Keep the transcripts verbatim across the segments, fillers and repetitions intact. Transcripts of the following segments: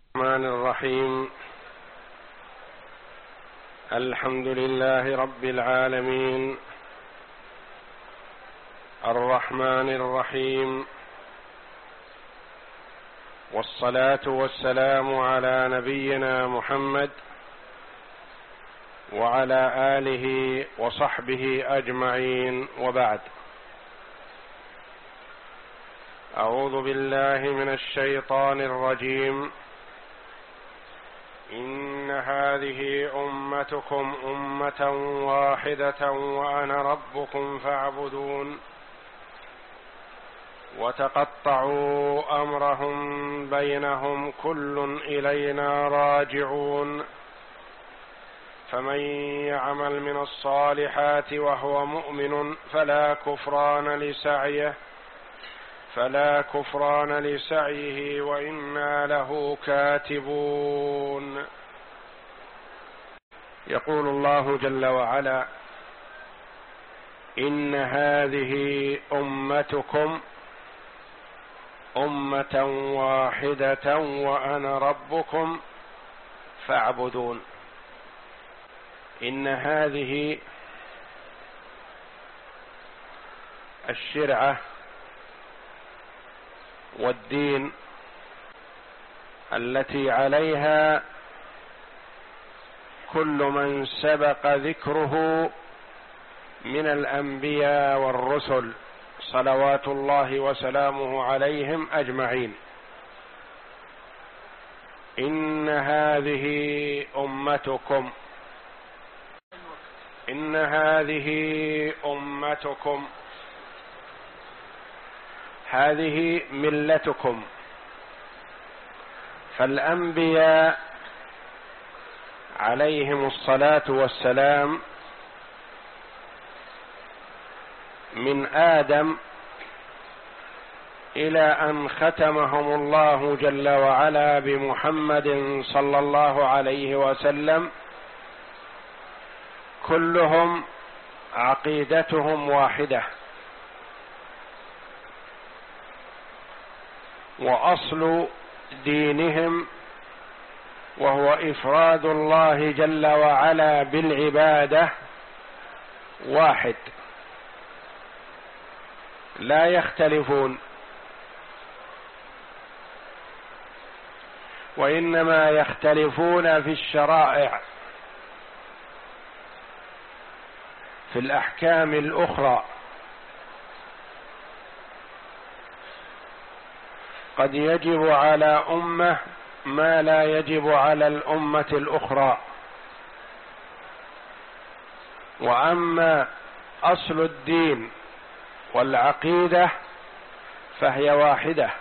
الرحمن الرحيم. الحمد لله رب العالمين، الرحمن الرحيم، والصلاة والسلام على نبينا محمد وعلى آله وصحبه أجمعين، وبعد. أعوذ بالله من الشيطان الرجيم. إن هذه أمتكم أمة واحدة وأنا ربكم فاعبدون وتقطعوا أمرهم بينهم كل إلينا راجعون فمن يعمل من الصالحات وهو مؤمن فلا كفران لسعيه فلا كفران لسعيه وإنا له كاتبون. يقول الله جل وعلا: إن هذه أمتكم أمة واحدة وأنا ربكم فاعبدون. إن هذه الشرعة والدين التي عليها كل من سبق ذكره من الأنبياء والرسل صلوات الله وسلامه عليهم أجمعين. إن هذه أمتكم إن هذه أمتكم هذه ملتكم. فالأنبياء عليهم الصلاة والسلام من آدم إلى أن ختمهم الله جل وعلا بمحمد صلى الله عليه وسلم كلهم عقيدتهم واحدة، وأصل دينهم وهو إفراد الله جل وعلا بالعبادة واحد، لا يختلفون، وإنما يختلفون في الشرائع، في الأحكام الأخرى. قد يجب على أمة ما لا يجب على الأمة الأخرى، وأما أصل الدين والعقيدة فهي واحدة.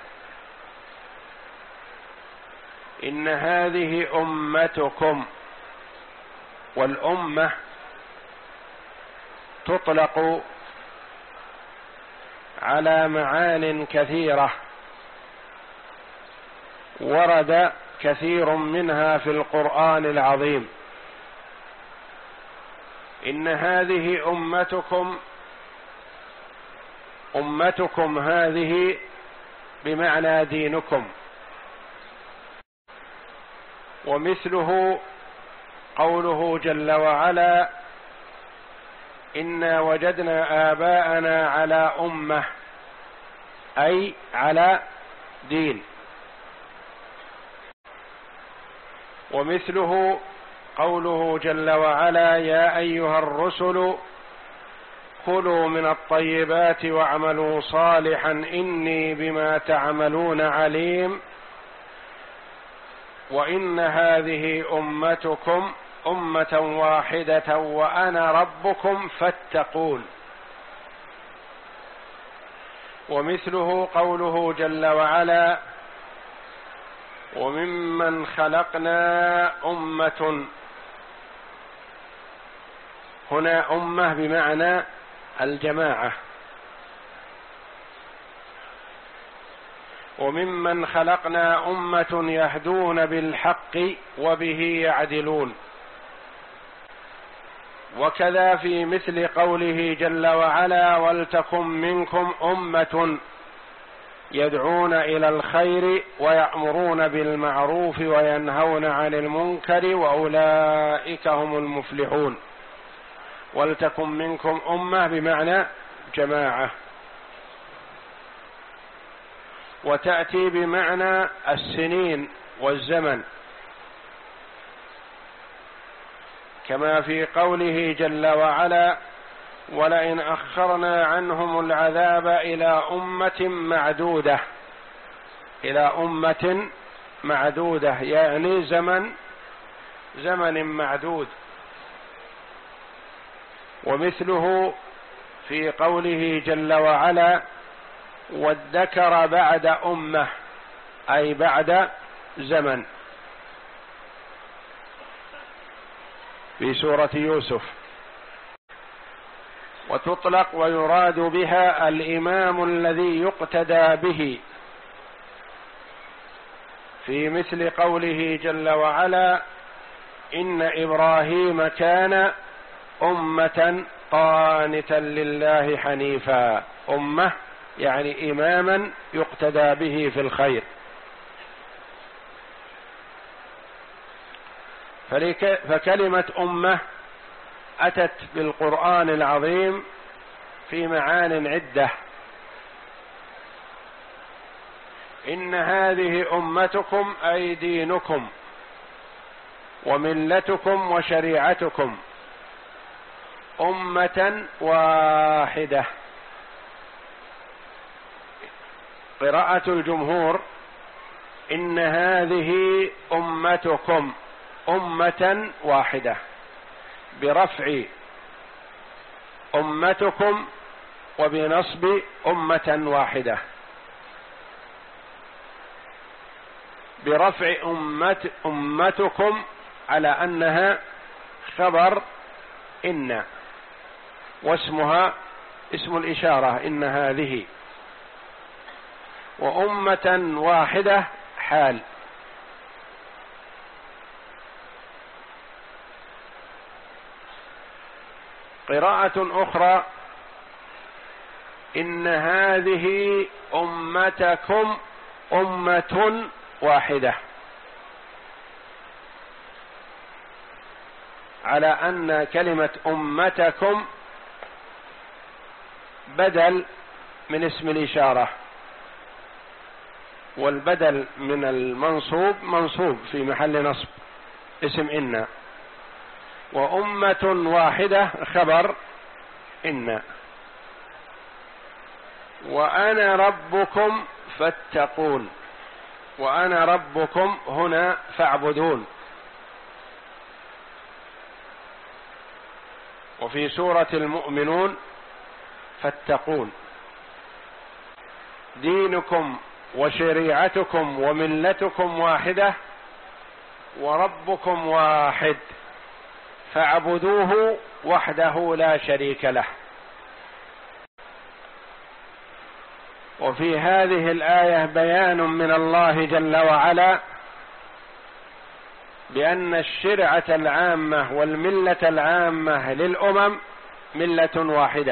إن هذه أمتكم، والأمة تطلق على معان كثيرة ورد كثير منها في القرآن العظيم. إن هذه أمتكم أمتكم هذه بمعنى دينكم، ومثله قوله جل وعلا: إنا وجدنا آباءنا على أمة، أي على دين. ومثله قوله جل وعلا: يا أيها الرسل كلوا من الطيبات واعملوا صالحا إني بما تعملون عليم وإن هذه أمتكم أمة واحدة وأنا ربكم فاتقون. ومثله قوله جل وعلا: وممن خلقنا أمة. هنا أمة بمعنى الجماعة. وممن خلقنا أمة يهدون بالحق وبه يعدلون. وكذا في مثل قوله جل وعلا: ولتكن منكم أمة يدعون إلى الخير ويأمرون بالمعروف وينهون عن المنكر وأولئك هم المفلحون. ولتكن منكم أمة بمعنى جماعة، وتأتي بمعنى السنين والزمن، كما في قوله جل وعلا: ولئن أخرنا عنهم العذاب إلى أمة معدودة. إلى أمة معدودة يعني زمن زمن معدود. ومثله في قوله جل وعلا: وادكر بعد أمة، أي بعد زمن، في سورة يوسف. وتطلق ويراد بها الإمام الذي يقتدى به، في مثل قوله جل وعلا: إن إبراهيم كان أمة قانتا لله حنيفا. أمة يعني إماما يقتدى به في الخير. فكلمة أمة أتت بالقرآن العظيم في معان عدة. إن هذه أمتكم أي دينكم وملتكم وشريعتكم أمة واحدة. قراءة الجمهور: إن هذه أمتكم أمة واحدة، برفع أمتكم وبنصب أمة واحدة. برفع أمت أمتكم على أنها خبر إن، واسمها اسم الإشارة إن هذه، وأمة واحدة حال. قراءة أخرى: إن هذه أمتكم أمة واحدة، على أن كلمة أمتكم بدل من اسم الإشارة، والبدل من المنصوب منصوب في محل نصب اسم إن، وأمة واحدة خبر إن. وأنا ربكم فاتقون، وأنا ربكم هنا فاعبدون. وفي سورة المؤمنون: فاتقون. دينكم وشريعتكم وملتكم واحدة وربكم واحد فاعبدوه وحده لا شريك له. وفي هذه الآية بيان من الله جل وعلا بأن الشرعة العامة والملة العامة للأمم ملة واحدة،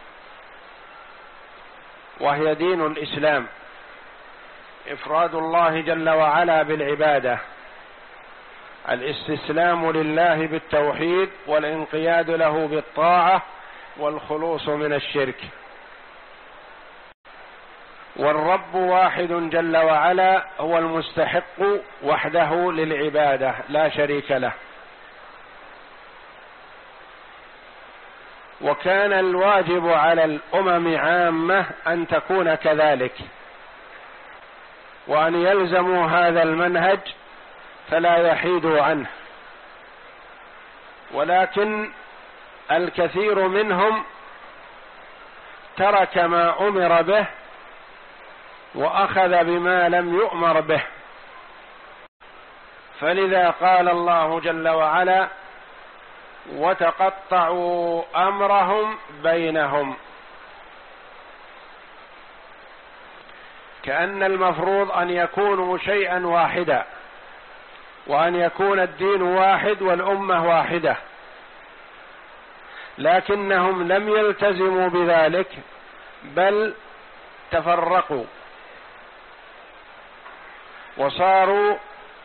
وهي دين الإسلام، إفراد الله جل وعلا بالعبادة، الاستسلام لله بالتوحيد والانقياد له بالطاعة والخلوص من الشرك. والرب واحد جل وعلا هو المستحق وحده للعبادة لا شريك له. وكان الواجب على الأمم عامة أن تكون كذلك، وأن يلزموا هذا المنهج فلا يحيدوا عنه. ولكن الكثير منهم ترك ما أمر به وأخذ بما لم يؤمر به، فلذا قال الله جل وعلا: وتقطعوا أمرهم بينهم. كأن المفروض أن يكونوا شيئا واحدا، وأن يكون الدين واحد والأمة واحدة، لكنهم لم يلتزموا بذلك، بل تفرقوا وصاروا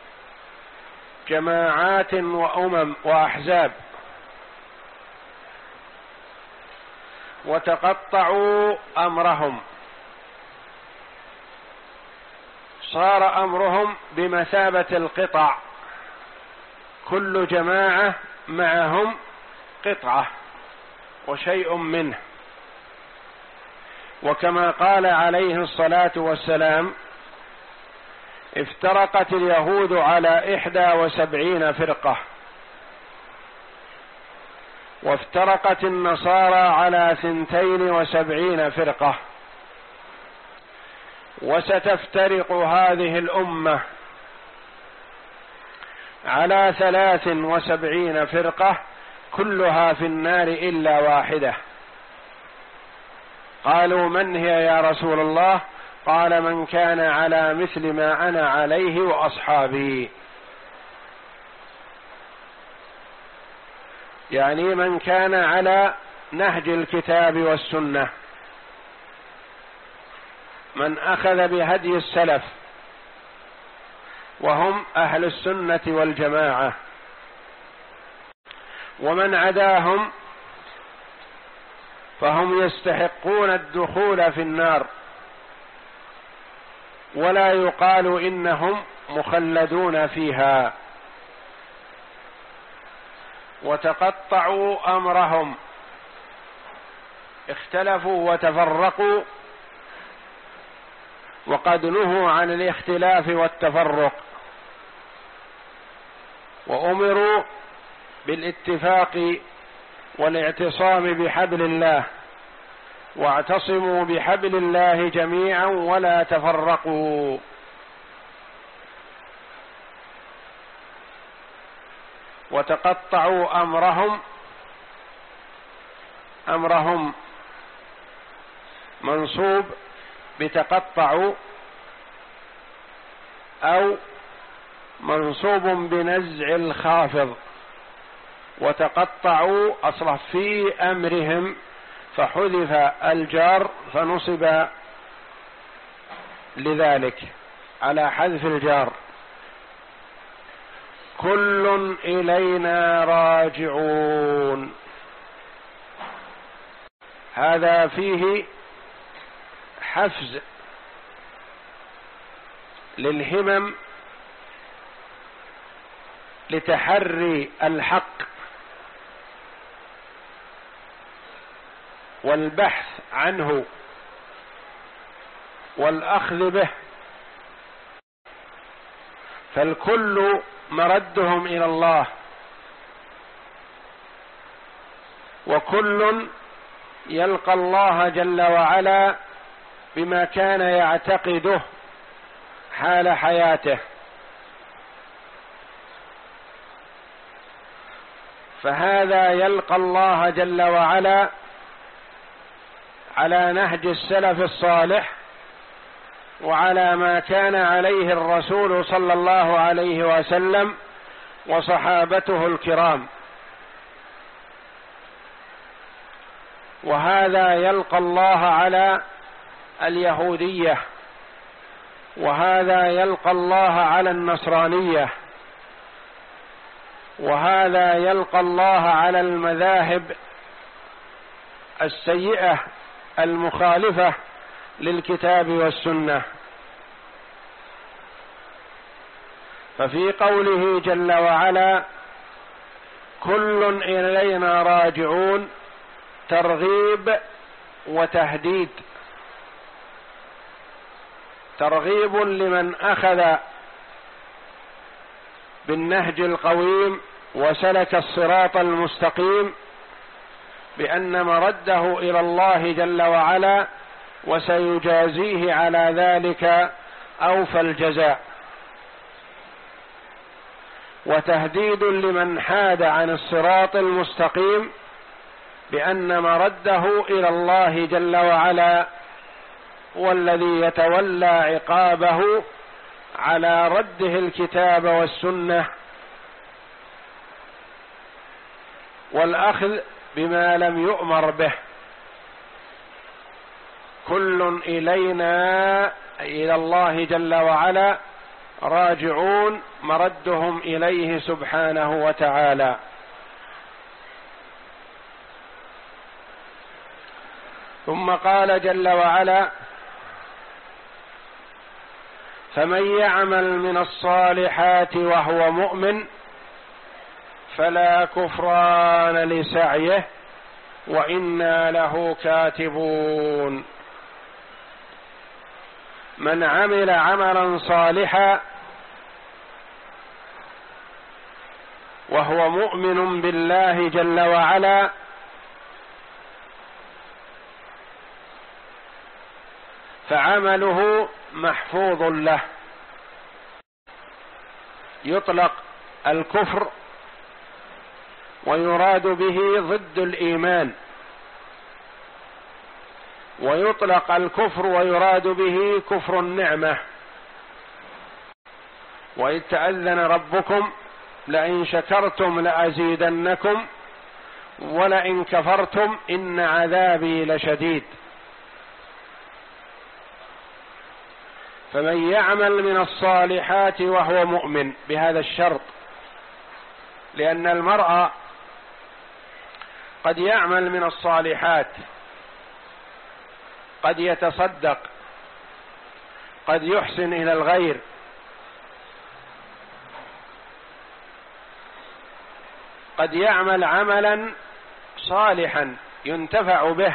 جماعات وأمم وأحزاب، وتقطعوا أمرهم، صار أمرهم بمثابة القطع، كل جماعة معهم قطعة وشيء منه. وكما قال عليه الصلاة والسلام: افترقت اليهود على إحدى وسبعين فرقة، وافترقت النصارى على ثنتين وسبعين فرقة، وستفترق هذه الأمة على ثلاث وسبعين فرقة كلها في النار إلا واحدة. قالوا: من هي يا رسول الله؟ قال: من كان على مثل ما أنا عليه وأصحابي، يعني من كان على نهج الكتاب والسنة، من أخذ بهدي السلف وهم أهل السنة والجماعة. ومن عداهم فهم يستحقون الدخول في النار، ولا يقال إنهم مخلدون فيها. وتقطعوا أمرهم، اختلفوا وتفرقوا، وقد نهوا عن الاختلاف والتفرق، وأمروا بالاتفاق والاعتصام بحبل الله، واعتصموا بحبل الله جميعا ولا تفرقوا. وتقطعوا أمرهم، أمرهم منصوب بتقطعوا أو منصوب بنزع الخافض، وتقطعوا أصله في أمرهم، فحذف الجار فنصب لذلك على حذف الجار. كل إلينا راجعون، هذا فيه حفز للهمم لتحري الحق والبحث عنه والأخذ به، فالكل مردهم إلى الله، وكل يلقى الله جل وعلا بما كان يعتقده حال حياته. فهذا يلقى الله جل وعلا على نهج السلف الصالح، وعلى ما كان عليه الرسول صلى الله عليه وسلم وصحابته الكرام. وهذا يلقى الله على اليهودية، وهذا يلقى الله على النصرانية، وهذا يلقى الله على المذاهب السيئة المخالفة للكتاب والسنة. ففي قوله جل وعلا: كل إلينا راجعون، ترغيب وتهديد، ترغيب لمن أخذ بالنهج القويم وسلك الصراط المستقيم، بأن مرده إلى الله جل وعلا، وسيجازيه على ذلك أوفى الجزاء. وتهديد لمن حاد عن الصراط المستقيم، بأن مرده إلى الله جل وعلا، والذي يتولى عقابه على رده الكتاب والسنة والأخذ بما لم يؤمر به. كل إلينا، إلى الله جل وعلا، راجعون مردهم إليه سبحانه وتعالى. ثم قال جل وعلا: فمن يعمل من الصالحات وهو مؤمن فلا كفران لسعيه وإنا له كاتبون. من عمل عملا صالحا وهو مؤمن بالله جل وعلا فعمله محفوظ له. يطلق الكفر ويراد به ضد الإيمان، ويطلق الكفر ويراد به كفر النعمة. وإذ تأذن ربكم لئن شكرتم لأزيدنكم ولئن كفرتم إن عذابي لشديد. فمن يعمل من الصالحات وهو مؤمن بهذا الشرط، لأن المرء قد يعمل من الصالحات، قد يتصدق، قد يحسن إلى الغير، قد يعمل عملا صالحا ينتفع به،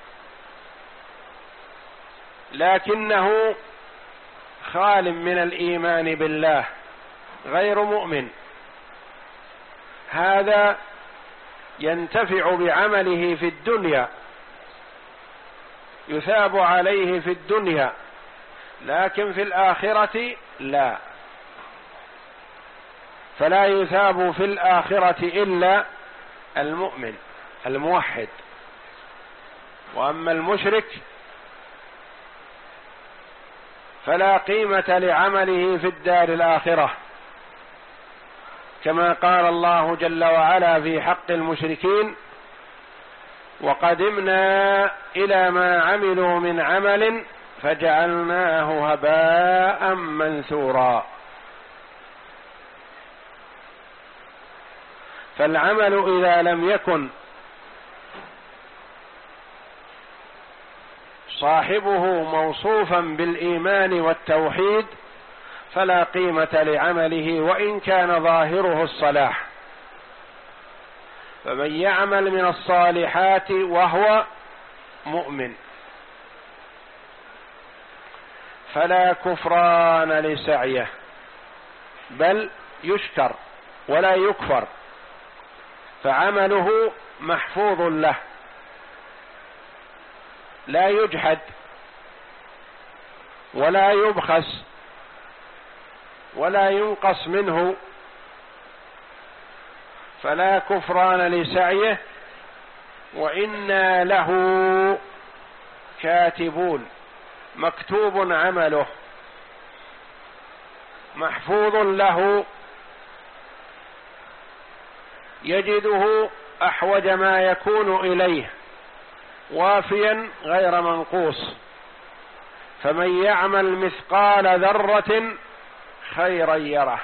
لكنه خال من الإيمان بالله، غير مؤمن. هذا ينتفع بعمله في الدنيا، يثاب عليه في الدنيا، لكن في الآخرة لا. فلا يثاب في الآخرة إلا المؤمن الموحد. وأما المشرك فلا قيمة لعمله في الدار الآخرة، كما قال الله جل وعلا في حق المشركين: وقدمنا إلى ما عملوا من عمل فجعلناه هباء منثورا. فالعمل إذا لم يكن صاحبه موصوفا بالإيمان والتوحيد فلا قيمة لعمله وإن كان ظاهره الصلاح. فمن يعمل من الصالحات وهو مؤمن فلا كفران لسعيه، بل يشكر ولا يكفر، فعمله محفوظ له، لا يجحد ولا يبخس ولا ينقص منه. فلا كفران لسعيه وإنا له كاتبون، مكتوب عمله محفوظ له، يجده أحوج ما يكون إليه وافيا غير منقوص. فمن يعمل مثقال ذرة خيرا يره.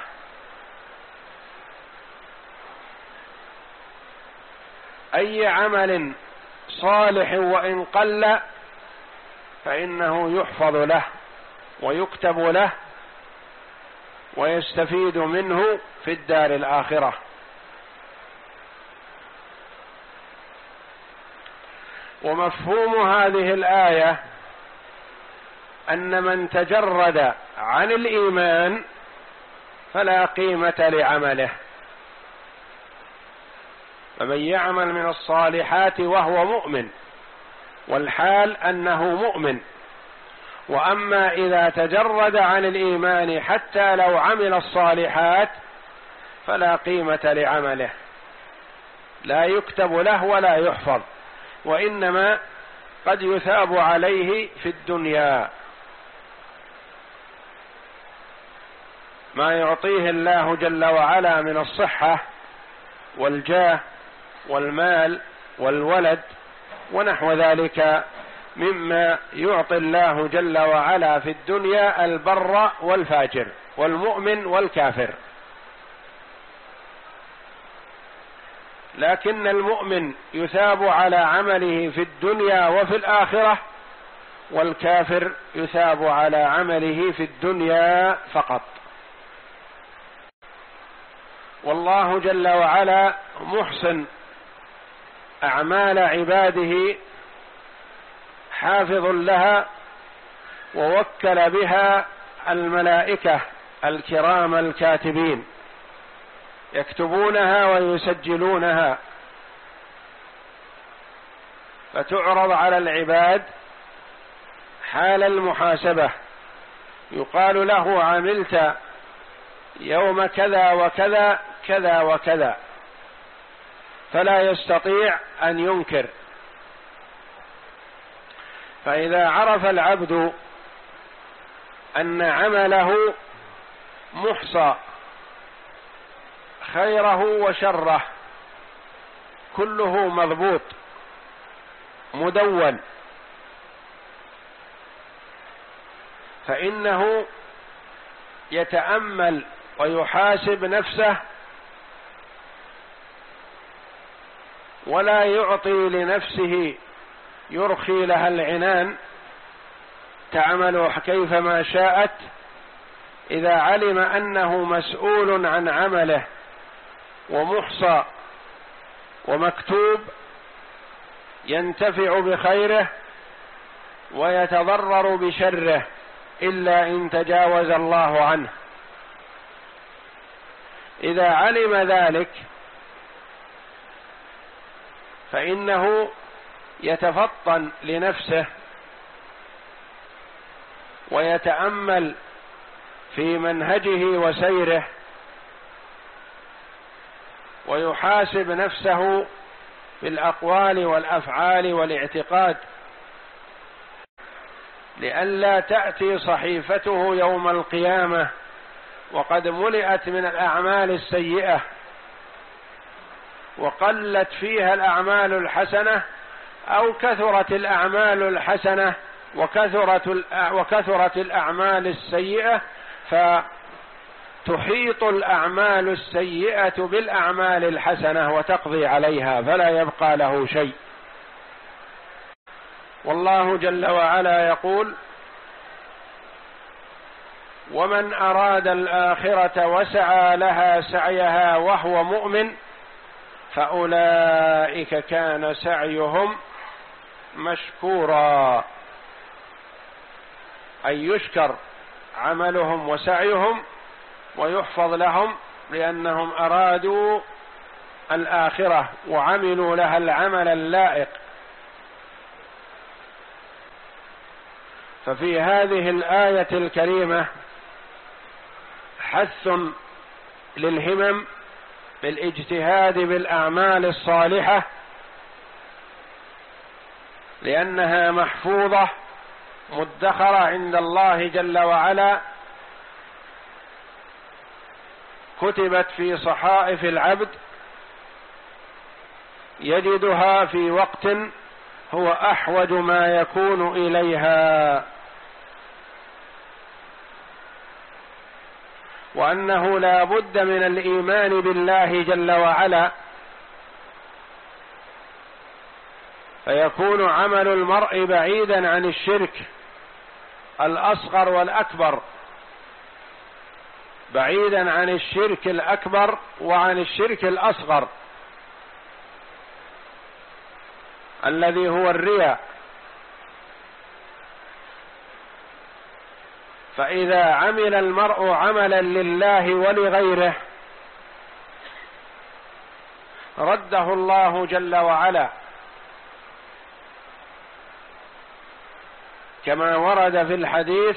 أي عمل صالح وإن قل فإنه يحفظ له ويكتب له ويستفيد منه في الدار الآخرة. ومفهوم هذه الآية أن من تجرد عن الإيمان فلا قيمة لعمله. فمن يعمل من الصالحات وهو مؤمن، والحال أنه مؤمن. وأما إذا تجرد عن الإيمان حتى لو عمل الصالحات فلا قيمة لعمله، لا يكتب له ولا يحفظ، وإنما قد يثاب عليه في الدنيا ما يعطيه الله جل وعلا من الصحة والجاه والمال والولد ونحو ذلك مما يعطي الله جل وعلا في الدنيا البر والفاجر. والمؤمن والكافر، لكن المؤمن يثاب على عمله في الدنيا وفي الآخرة، والكافر يثاب على عمله في الدنيا فقط. والله جل وعلا محسن أعمال عباده، حافظ لها، ووكل بها الملائكة الكرام الكاتبين يكتبونها ويسجلونها، فتعرض على العباد حال المحاسبة، يقال له عملت يوم كذا وكذا كذا وكذا، فلا يستطيع أن ينكر. فإذا عرف العبد أن عمله محصى خيره وشره كله مضبوط مدون، فإنه يتأمل ويحاسب نفسه، ولا يعطي لنفسه يرخي لها العنان تعمل كيفما شاءت، إذا علم أنه مسؤول عن عمله ومحصى ومكتوب، ينتفع بخيره ويتضرر بشره إلا إن تجاوز الله عنه. إذا علم ذلك فإنه يتفطن لنفسه ويتأمل في منهجه وسيره، ويحاسب نفسه بالأقوال والأفعال والاعتقاد، لئلا تأتي صحيفته يوم القيامة وقد ملئت من الأعمال السيئة وقلت فيها الأعمال الحسنة، أو كثرت الأعمال الحسنة وكثرت وكثرت الأعمال السيئة، فتحيط الأعمال السيئة بالأعمال الحسنة وتقضي عليها، فلا يبقى له شيء. والله جل وعلا يقول: ومن أراد الآخرة وسعى لها سعيها وهو مؤمن فأولئك كان سعيهم مشكورا، أي يشكر عملهم وسعيهم ويحفظ لهم، لأنهم أرادوا الآخرة وعملوا لها العمل اللائق. ففي هذه الآية الكريمة حث للهمم بالاجتهاد بالأعمال الصالحة، لأنها محفوظة مدخرة عند الله جل وعلا، كتبت في صحائف العبد يجدها في وقت هو أحوج ما يكون إليها، وأنه لا بد من الإيمان بالله جل وعلا، فيكون عمل المرء بعيدا عن الشرك الأصغر والأكبر، بعيدا عن الشرك الأكبر وعن الشرك الأصغر الذي هو الرياء. فإذا عمل المرء عملا لله ولغيره رده الله جل وعلا، كما ورد في الحديث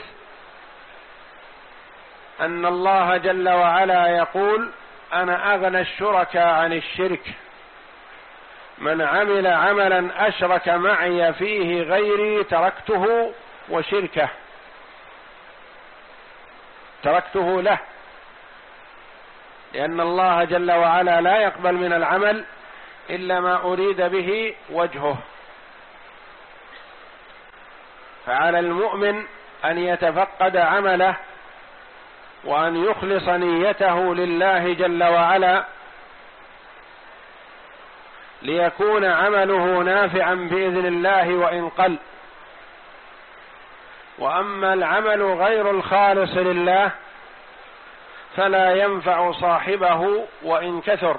أن الله جل وعلا يقول: أنا أغنى الشركاء عن الشرك، من عمل عملا أشرك معي فيه غيري تركته وشركه، تركته له، لأن الله جل وعلا لا يقبل من العمل إلا ما أريد به وجهه. فعلى المؤمن أن يتفقد عمله وأن يخلص نيته لله جل وعلا ليكون عمله نافعا بإذن الله وإن قل. وأما العمل غير الخالص لله فلا ينفع صاحبه وإن كثر.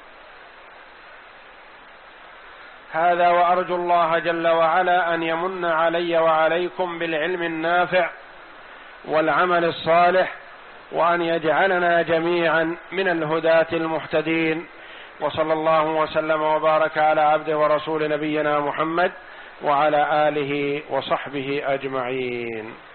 هذا، وأرجو الله جل وعلا أن يمن علي وعليكم بالعلم النافع والعمل الصالح، وأن يجعلنا جميعا من الهداة المهتدين. وصلى الله وسلم وبارك على عبده ورسول نبينا محمد وعلى آله وصحبه أجمعين.